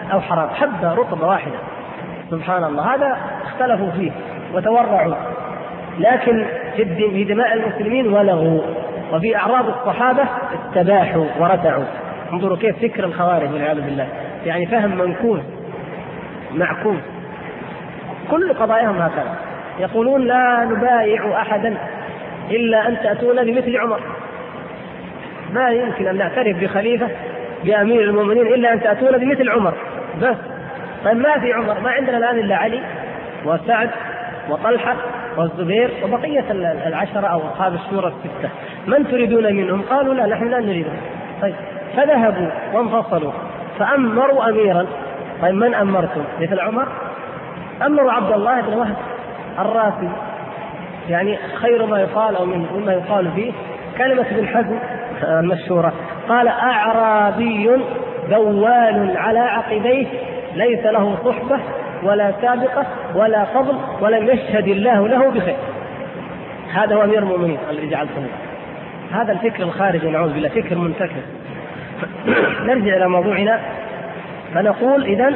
أو حرام، حبة رطبة واحدة، سبحان الله، هذا اختلفوا فيه وتورعوا، لكن في دماء المسلمين ولغوا، وفي أعراض الصحابة استباحوا ورتعوا. انظروا كيف فكر الخوارج والعياذ بالله، يعني فهم منكوس معكوس، كل قضاياهم هكذا، يقولون لا نبايع أحدا إلا أن تأتون بمثل عمر، ما يمكن أن نعترف بخليفة بأمير المؤمنين إلا أن تأتون بمثل عمر بس. طيب ما في عمر، ما عندنا الآن إلا علي وسعد وطلحة والزبير وبقية العشرة أو أصحاب الشورى الستة، من تريدون منهم؟ قالوا لا، نحن لا نريدهم. طيب فذهبوا وانفصلوا فأمروا أميرا. طيب من أمرتم؟ مثل عمر؟ أمروا عبد الله بن وهب الراسي، يعني خير ما يقال أو مما يقال فيه كلمة ابن حزم المشهورة، قال: أعرابي بوال على عقبيه ليس له صحبة ولا سابقة ولا فضل ولم يشهد الله له بخير. هذا هو أمير المؤمنين الذي جعلته. هذا الفكر الخارجي نعوذ بالله، فكر منتكس. نرجع إلى موضوعنا فنقول إذن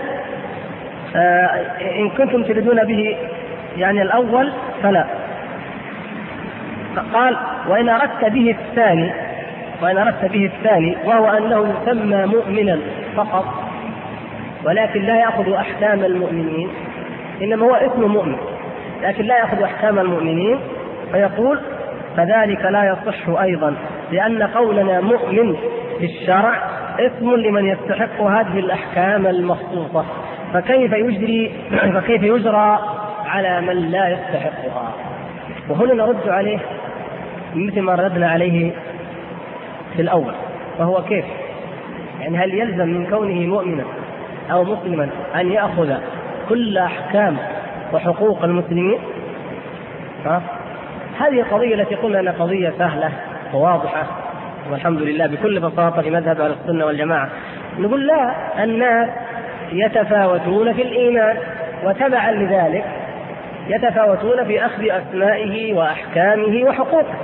إن كنتم تريدون به يعني الأول فلا. قال: وإن أردت به الثاني وهو أنه يسمى مؤمنا فقط ولكن لا يأخذ أحكام المؤمنين، إنما هو اسم مؤمن لكن لا يأخذ أحكام المؤمنين، فيقول: فذلك لا يصح أيضا، لأن قولنا مؤمن في الشرع اسم لمن يستحق هذه الأحكام المخصوصة، فكيف يجرى على من لا يستحقها؟ وهنا نرد عليه مثل ما ردنا عليه في الأول، وهو كيف؟ يعني هل يلزم من كونه مؤمنا أو مسلما أن يأخذ كل أحكام وحقوق المسلمين؟ هذه القضية التي قلنا أنها قضية سهلة وواضحة والحمد لله بكل بساطة في مذهب أهل السنة والجماعة. نقول لا، الناس يتفاوتون في الإيمان، وتبعا لذلك يتفاوتون في أخذ أسمائه وأحكامه وحقوقه.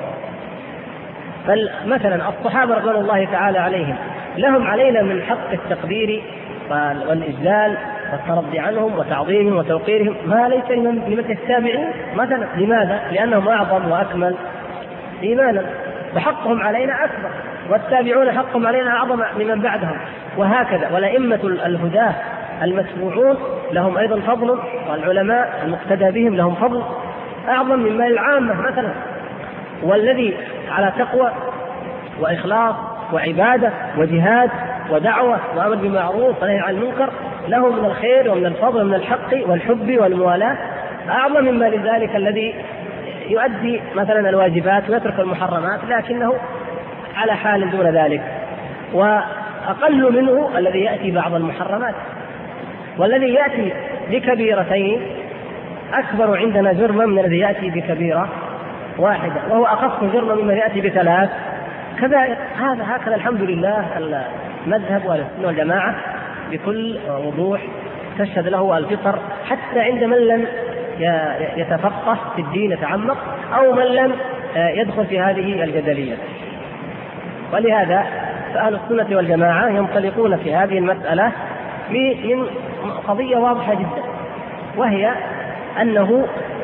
فمثلا الصحابة رضوان الله تعالى عليهم لهم علينا من حق التقدير والإجلال والترضي عنهم وتعظيمهم وتوقيرهم ما ليس لمن التابعين مثلا. لماذا؟ لأنهم أعظم وأكمل إيمانا، فحقهم علينا أكبر، والتابعون حقهم علينا أعظم ممن بعدهم، وهكذا. والأئمة الهداة المتبوعون لهم أيضا فضل، والعلماء المقتدى بهم لهم فضل أعظم مما العامة مثلا. والذي على تقوى وإخلاص وعبادة وجهاد ودعوة وأمر بالمعروف ونهي عن المنكر له من الخير ومن الفضل ومن الحق والحب والموالاة أعظم مما لذلك الذي يؤدي مثلا الواجبات ويترك المحرمات لكنه على حال دون ذلك، وأقل منه الذي يأتي بعض المحرمات. والذي يأتي بكبيرتين أكبر عندنا جرما من الذي يأتي بكبيرة واحدة، وهو أخف جرما ممن يأتي بثلاث كبائر. هكذا الحمد لله المذهب والسنة والجماعة بكل وضوح تشهد له الفطر، حتى عند من لم يتفقه في الدين يتعمق أو من لم يدخل في هذه الجدلية. ولهذا فأهل السنة والجماعة ينطلقون في هذه المسألة من قضية واضحة جدا، وهي أنه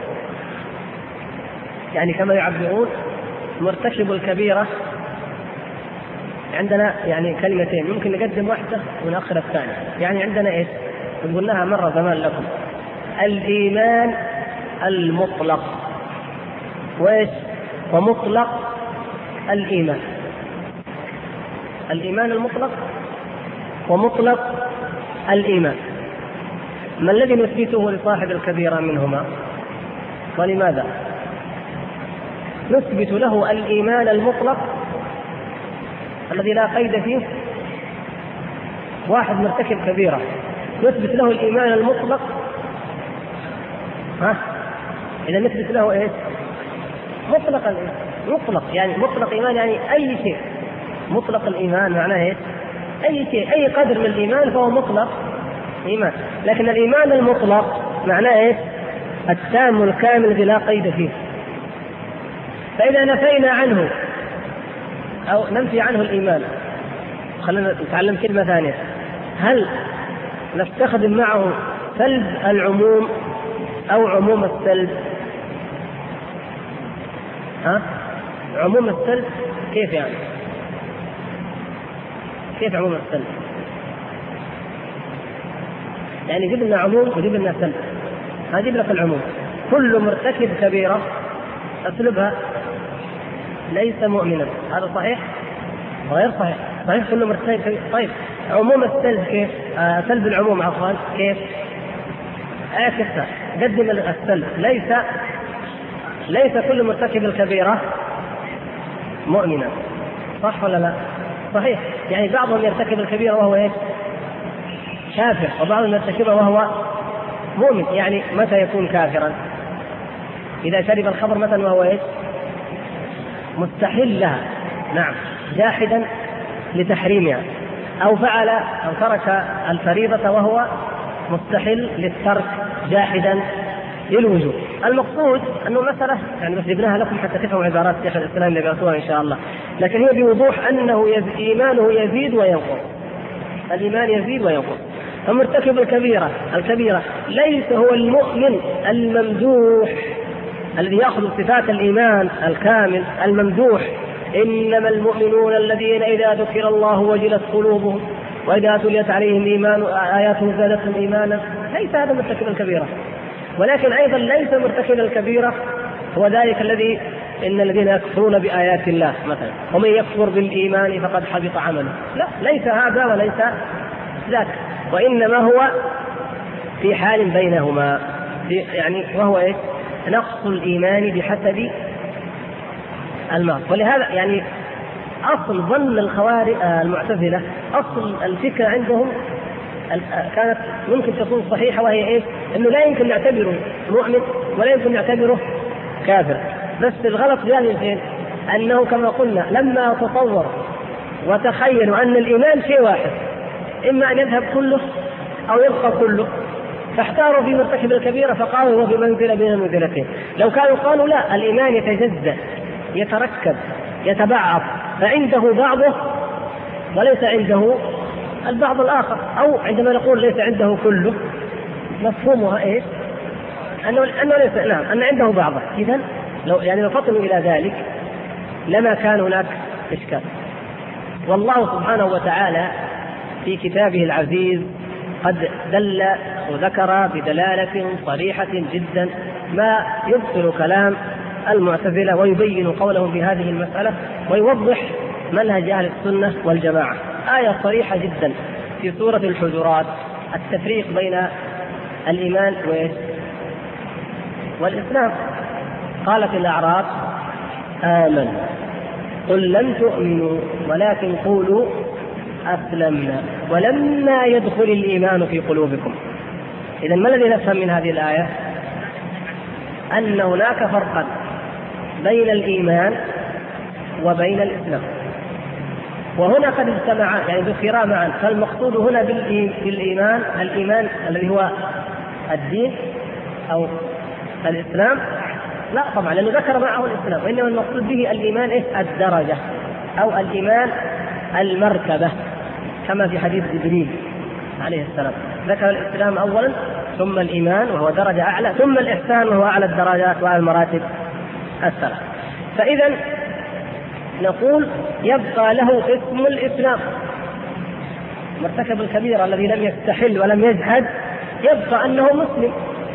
يعني كما يعبرون مرتكب الكبيرة. عندنا يعني كلمتين ممكن نقدم واحدة ونأخر الثانية. يعني عندنا إيش؟ قلناها مرة زمان لكم: الإيمان المطلق، وإيش؟ ومطلق الإيمان. الإيمان المطلق ومطلق الإيمان، ما الذي نثبته لصاحب الكبيرة منهما؟ ولماذا؟ نثبت له الإيمان المطلق الذي لا قيد فيه. واحد مرتكب كبيرة نثبت له الإيمان المطلق، إذا نثبت له إيه؟ مطلق الإيمان. مطلق يعني مطلق إيمان، يعني أي شيء. مطلق الإيمان معناه إيه؟ أي شيء، أي قدر من الإيمان فهو مطلق إيمان. لكن الإيمان المطلق معناه إيه؟ التام الكامل الذي لا قيد فيه. فإذا نفينا عنه أو ننفي عنه الإيمان، خلينا نتعلم كلمة ثانية: هل نستخدم معه سلب العموم أو عموم السلب؟ عموم السلب كيف يعني؟ كيف عموم السلب؟ يعني جبنا عموم وجبنا سلب. هجيب لك العموم: كل مرتكب كبيرة أسلبها ليس مؤمنا. هذا صحيح؟ غير صحيح. صحيح كل مرتكب كبيرة. طيب عموم السلب كيف؟ سلب العموم عفوا كيف؟ كيف قدم السلب: ليس كل مرتكب الكبيرة مؤمنا. صح ولا لا؟ صحيح. يعني بعضهم يرتكب الكبيرة وهو ايش؟ كافر، وبعضهم يرتكبها وهو مؤمن. يعني متى يكون كافرا؟ إذا شرب الخمر مثلا وهو ايش؟ مستحل لها، نعم، جاحدا لتحريمها، أو فعل أو ترك الفريضة وهو مستحل للترك جاحدا للوجوب. المقصود أنه مسألة يعني بس جبناها لكم حتى تفهموا عبارات شيخ الإسلام اللي بيعطوها إن شاء الله، لكن هي بوضوح أنه إيمانه يزيد وينقص. الإيمان يزيد وينقص. فمرتكب الكبيرة ليس هو المؤمن الممدوح الذي يأخذ صفات الإيمان الكامل الممدوح: إنما المؤمنون الذين إذا ذكر الله وجلت قلوبهم وإذا تليت عليهم آياته زادتهم إيمانا. ليس هذا مرتكب الكبيرة. ولكن أيضا ليس مرتكب الكبيرة هو ذلك الذي إن الذين يكفرون بآيات الله مثلا ومن يكفر بالإيمان فقد حبط عمله. لا، ليس هذا وليس ذاك، وإنما هو في حال بينهما، يعني وهو إيه؟ نقص الإيمان بحسب المرض. ولهذا يعني أصل ظن الخوارج المعتزلة، أصل الفكرة عندهم كانت ممكن تكون صحيحة، وهي إيه؟ إنه لا يمكن نعتبره مؤمن ولا يمكن نعتبره كافر. بس الغلط جاء فين؟ أنه كما قلنا لما تصور وتخيلوا أن الإيمان شيء واحد، إما أن يذهب كله أو يبقى كله، فاحتاروا في مرتكب الكبيرة فقالوا هو بمنزلة بين المنزلتين. لو كانوا قالوا لا، الإيمان يتجزأ يتركب يتبعض، فعنده بعضه وليس عنده البعض الآخر، أو عندما نقول ليس عنده كله مفهومها إيه؟ أنه ليس، نعم، أن عنده بعضه. إذن لو فطنوا إلى ذلك لما كان هناك إشكال. والله سبحانه وتعالى في كتابه العزيز قد دل وذكر بدلالة صريحة جدا ما يبطل كلام المعتزلة ويبين قولهم في هذه المسألة ويوضح منهج أهل السنة والجماعة. آية صريحة جدا في سورة الحجرات، التفريق بين الإيمان والإسلام. قالت الأعراب آمن قل لم تؤمنوا ولكن قولوا أسلمنا ولما يدخل الإيمان في قلوبكم. إذن ما الذي نفهم من هذه الآية؟ أن هناك فرقا بين الإيمان وبين الإسلام، وهنا قد اجتمعا يعني ذكرا معا. فالمقصود هنا بالإيمان الإيمان الذي هو الدين أو الإسلام؟ لا طبعا، لأنه ذكر معه الإسلام، وإنما المقصود به الإيمان الدرجة أو الإيمان المرتبة، كما في حديث جبريل عليه السلام ذكر الإسلام أولا ثم الإيمان وهو درجة أعلى ثم الإحسان وهو أعلى الدرجات وأعلى المراتب الثلاث. فإذا نقول يبقى له اسم الإسلام. مرتكب الكبيرة الذي لم يستحل ولم يجحد يبقى أنه مسلم،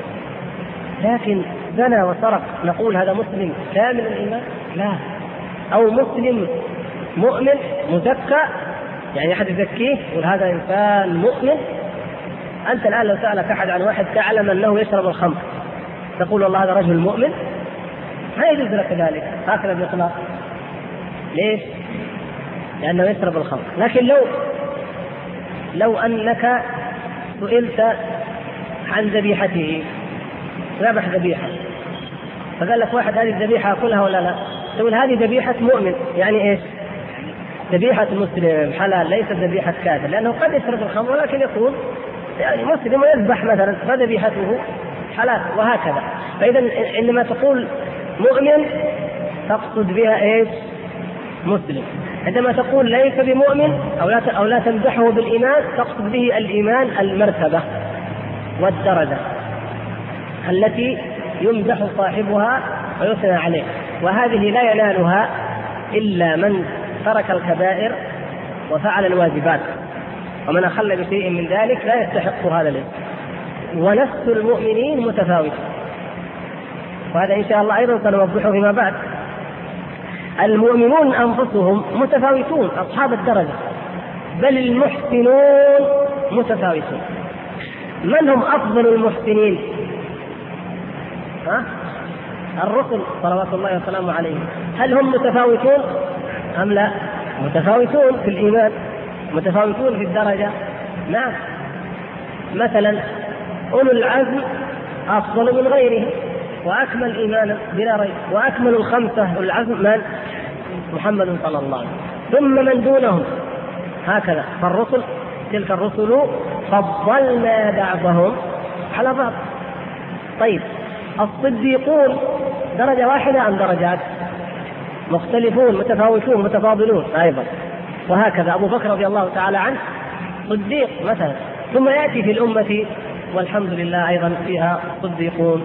لكن زنى وسرق نقول هذا مسلم كامل الإيمان؟ لا. أو مسلم مؤمن مزكى، يعني أحد يزكيه يقول هذا إنسان مؤمن. أنت الآن لو سألك أحد عن واحد تعلم أنه يشرب الخمر تقول والله هذا رجل مؤمن؟ ما يجوز لك ذلك هكذا بإطلاق. ليش؟ لأنه يشرب الخمر. لكن لو أنك سئلت عن ذبيحته، ذبح ذبيحة فقال لك واحد هذه الذبيحة أكلها ولا لا؟ تقول هذه ذبيحة مؤمن، يعني إيش؟ ذبيحة مسلم حلال ليست ذبيحة كافر، لأنه قد يشرب الخمر ولكن يكون يعني مسلم ويذبح مثلا فذبيحته حلال، وهكذا. فإذا عندما تقول مؤمن تقصد بها إيش؟ مسلم. عندما تقول ليس بمؤمن أو لا تمدحه بالإيمان تقصد به الإيمان المرتبة والدرجة التي يمدح صاحبها ويثنى عليه، وهذه لا ينالها إلا من ترك الكبائر وفعل الواجبات، ومن أخل بشيء من ذلك لا يستحق هذا الاسم. ونفس المؤمنين متفاوتة، وهذا إن شاء الله أيضا سنوضحه فيما بعد. المؤمنون أنفسهم متفاوتون أصحاب الدرجة، بل المحسنون متفاوتون. من هم أفضل المحسنين؟ الرسل صلوات الله وسلامه عليهم. هل هم متفاوتون أم لا؟ متفاوتون في الإيمان، متفاوتون في الدرجة. نعم، مثلا أولو العزم أفضل من غيرهم وأكمل إيمانا بلا ريب، وأكمل الخمسة أولو العزم من؟ محمد صلى الله عليه وسلم، ثم من دونهم هكذا. فالرسل تلك الرسل فضلنا بعضهم على بعض. طيب الصديقون درجة واحدة أم درجات؟ مختلفون متفاوتون متفاضلون أيضا، وهكذا أبو بكر رضي الله تعالى عنه صديق مثلا، ثم يأتي في الأمة والحمد لله أيضا فيها صديقون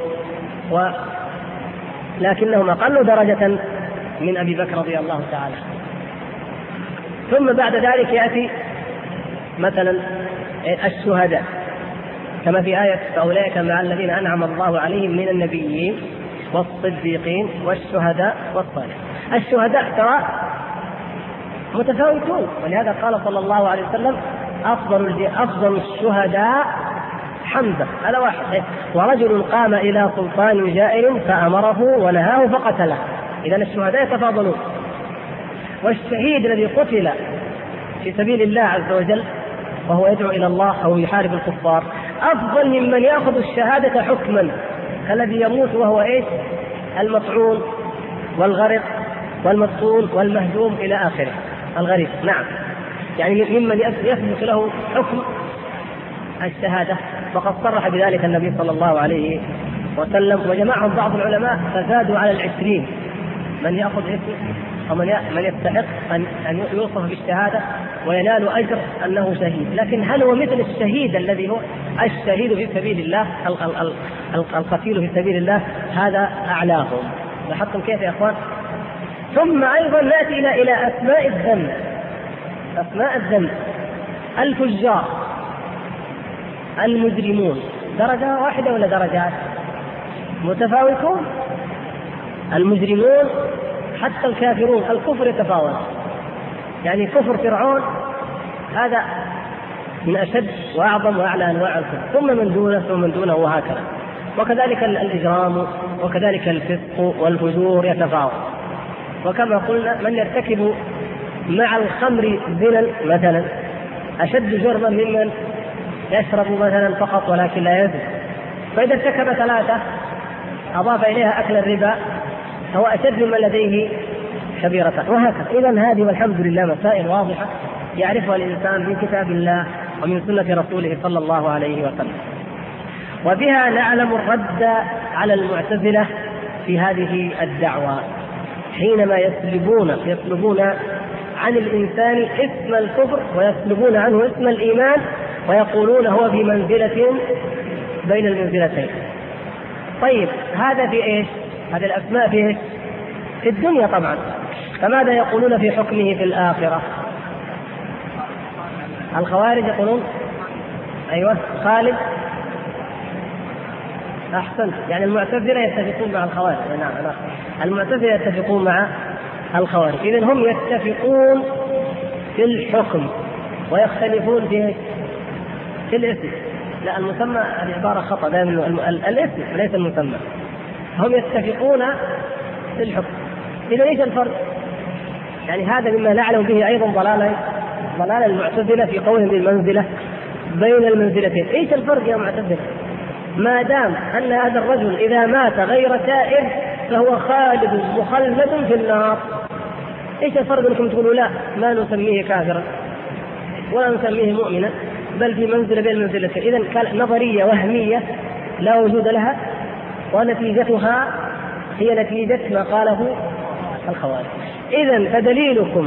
لكنهم أقل درجة من أبي بكر رضي الله تعالى. ثم بعد ذلك يأتي مثلا الشهداء كما في آية فأولئك مع الذين أنعم الله عليهم من النبيين والصديقين والشهداء والصالحين. الشهداء ترى متفاوتون، ولهذا قال صلى الله عليه وسلم أفضل الشهداء حمزة، هذا واحد. ورجل قام إلى سلطان جائر فأمره ونهاه فقتله. إذن الشهداء يتفاضلون. والشهيد الذي قتل في سبيل الله عز وجل وهو يدعو إلى الله أو يحارب الكفار أفضل ممن يأخذ الشهادة حكما كالذي يموت وهو المطعون والغرق والمطعون والمهزوم إلى آخره الغريب. نعم، يعني ممن يثبت له حكم الشهادة، وقد صرح بذلك النبي صلى الله عليه وسلم. وجمعهم بعض العلماء فزادوا على 20 من يأخذ اسم ومن يستحق أن يوصف بالشهادة وينال أجر أنه شهيد. لكن هل هو مثل الشهيد الذي هو الشهيد في سبيل الله القتيل في سبيل الله؟ هذا أعلاهم. لاحظتم كيف يا أخوان؟ ثم أيضا نأتي إلى أسماء الذنب. أسماء الذنب الفجار المجرمون درجة واحدة ولا درجات؟ متفاوتون. المجرمون حتى الكافرون الكفر يتفاوت، يعني كفر فرعون هذا من أشد وأعظم وأعلى أنواع الكفر، ثم من دونه ثم من دونه وهكذا. وكذلك الإجرام وكذلك الفسق والفجور يتفاوت. وكما قلنا من يرتكب مع الخمر زنا مثلا أشد جرما ممن يشرب مثلا فقط ولكن لا يزن. فإذا ارتكب 3 أضاف إليها أكل الربا هو أشد من لديه كبيرة، وهكذا. إذن هذه والحمد لله مسائل واضحة يعرفها الإنسان من كتاب الله ومن سنة رسوله صلى الله عليه وسلم. وبها نعلم الرد على المعتزلة في هذه الدعوة حينما يسلبون عن الإنسان اسم الكفر ويسلبون عنه اسم الإيمان ويقولون هو في منزلة بين المنزلتين. طيب هذا في إيش؟ هذه الأسماء في إيش؟ في الدنيا طبعا. فماذا يقولون في حكمه في الآخرة؟ الخوارج يقولون أيوة خالد. أحسن، يعني المعتزلة يتفقون مع الخوارج. نعم، المعتزلة يتفقون مع الخوارج. إذن هم يتفقون في الحكم ويختلفون في الاسم. لا، المسمى العبارة خطأ، دائما الاسم ليس المسمى. هم يتفقون في الحكم. إذا إيش الفرق؟ يعني هذا مما نعلم به أيضا ضلال المعتزلة في قولهم بالمنزلة بين المنزلتين. إيش الفرق يا معتزلة؟ ما دام أن هذا الرجل إذا مات غير تائب فهو خالد مخلد في النار، إيش الفرق أنكم تقولوا لا ما نسميه كافرا ولا نسميه مؤمنا بل في منزلة بين المنزلتين؟ إذن كان نظرية وهمية لا وجود لها، ونتيجتها هي نتيجة ما قاله الخوارج. إذن فدليلكم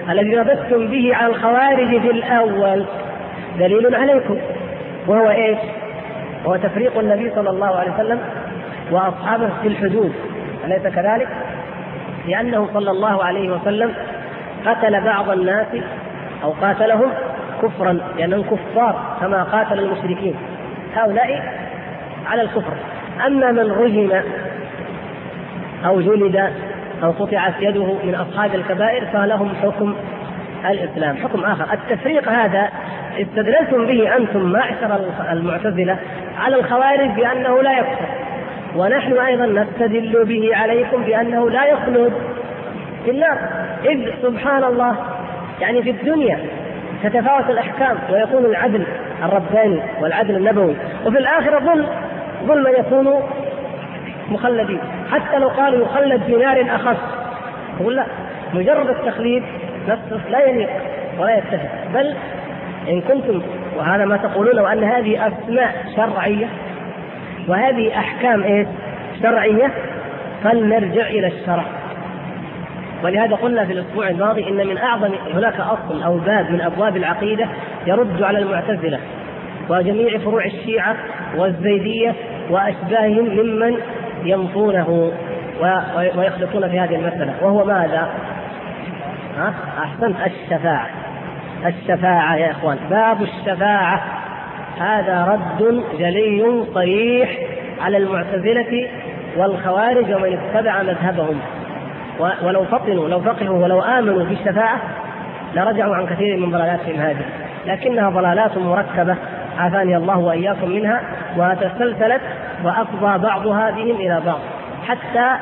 الذي رددتم به على الخوارج في الأول دليل عليكم، وهو إيش؟ هو تفريق النبي صلى الله عليه وسلم وأصحابه في الحدود، أليس كذلك؟ لأنه صلى الله عليه وسلم قتل بعض الناس أو قاتلهم كفرا لأنهم كفار كما قاتل المشركين، هؤلاء على الكفر. أما من رجم أو جلد أو قطعت يده من أصحاب الكبائر فلهم حكم الإسلام، حكم آخر. التفريق هذا استدللتم به أنتم معشر المعتزلة على الخوارج بأنه لا يكفر، ونحن أيضا نستدل به عليكم بأنه لا يخلد في النار. إذ سبحان الله يعني في الدنيا تتفاوت الأحكام ويكون العدل الرباني والعدل النبوي، وفي الآخرة ظلم يكون مخلدين، حتى لو قالوا يخلد في نار أخف، يقول لا، مجرد التخليد نفسه لا يليق ولا يتفق. بل إن كنتم، وهذا ما تقولون، وأن هذه أسماء شرعية وهذه أحكام شرعية، فلنرجع إلى الشرع. ولهذا قلنا في الأسبوع الماضي إن من أعظم هناك أصل أو باب من أبواب العقيدة يرد على المعتزلة وجميع فروع الشيعة والزيدية وأشباههم ممن ينفونه ويخلطون في هذه المسألة، وهو ماذا؟ أحسنت، الشفاعة يا إخوان. باب الشفاعة هذا رد جلي صريح على المعتزلة والخوارج ومن اتبع مذهبهم، ولو فقهوا ولو آمنوا بالشفاعة لرجعوا عن كثير من ضلالاتهم هذه، لكنها ضلالات مركبة عافاني الله وإياكم منها، وتسلسلت وأفضى بعضها بهم إلى بعض، حتى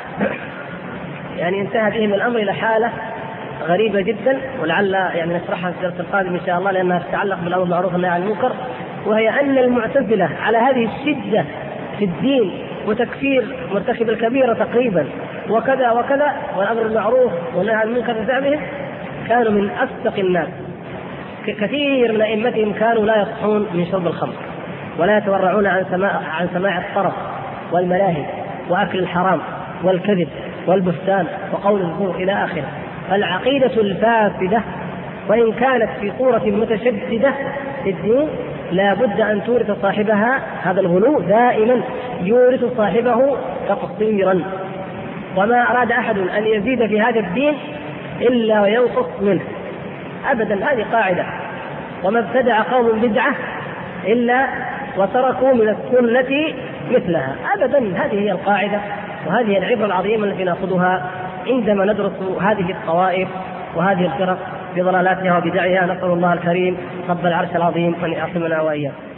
يعني انتهى بهم الأمر إلى حالة غريبة جدا، ولعل يعني نشرحها في الدرس القادم إن شاء الله، لأنها تتعلق بالأمر بالمعروف والنهي عن المنكر. وهي أن المعتزلة على هذه الشدة في الدين وتكفير مرتكب الكبيرة تقريبا وكذا وكذا، والأمر بالمعروف والنهي عن المنكر بسببهم كانوا من أفسق الناس. كثير من أئمتهم كانوا لا يصحون من شرب الخمر، ولا يتورعون عن سماع الطرب والملاهي وأكل الحرام والكذب والبهتان وقول الزور إلى آخره. فالعقيدة الفاسدة وإن كانت في صورة متشددة في الدين لا بد أن تورث صاحبها، هذا الغلو دائما يورث صاحبه تقصيرا، وما أراد أحد أن يزيد في هذا الدين إلا وينقص منه أبدا، هذه قاعدة. وما ابتدع قوم بدعة إلا وتركوا من السنة مثلها أبدا، هذه هي القاعدة، وهذه العبرة العظيمة التي نأخذها عندما ندرس هذه الطوائف وهذه الفرق بضلالاتها وبدعها. نسأل الله الكريم رب العرش العظيم أن يعصمنا وإياكم.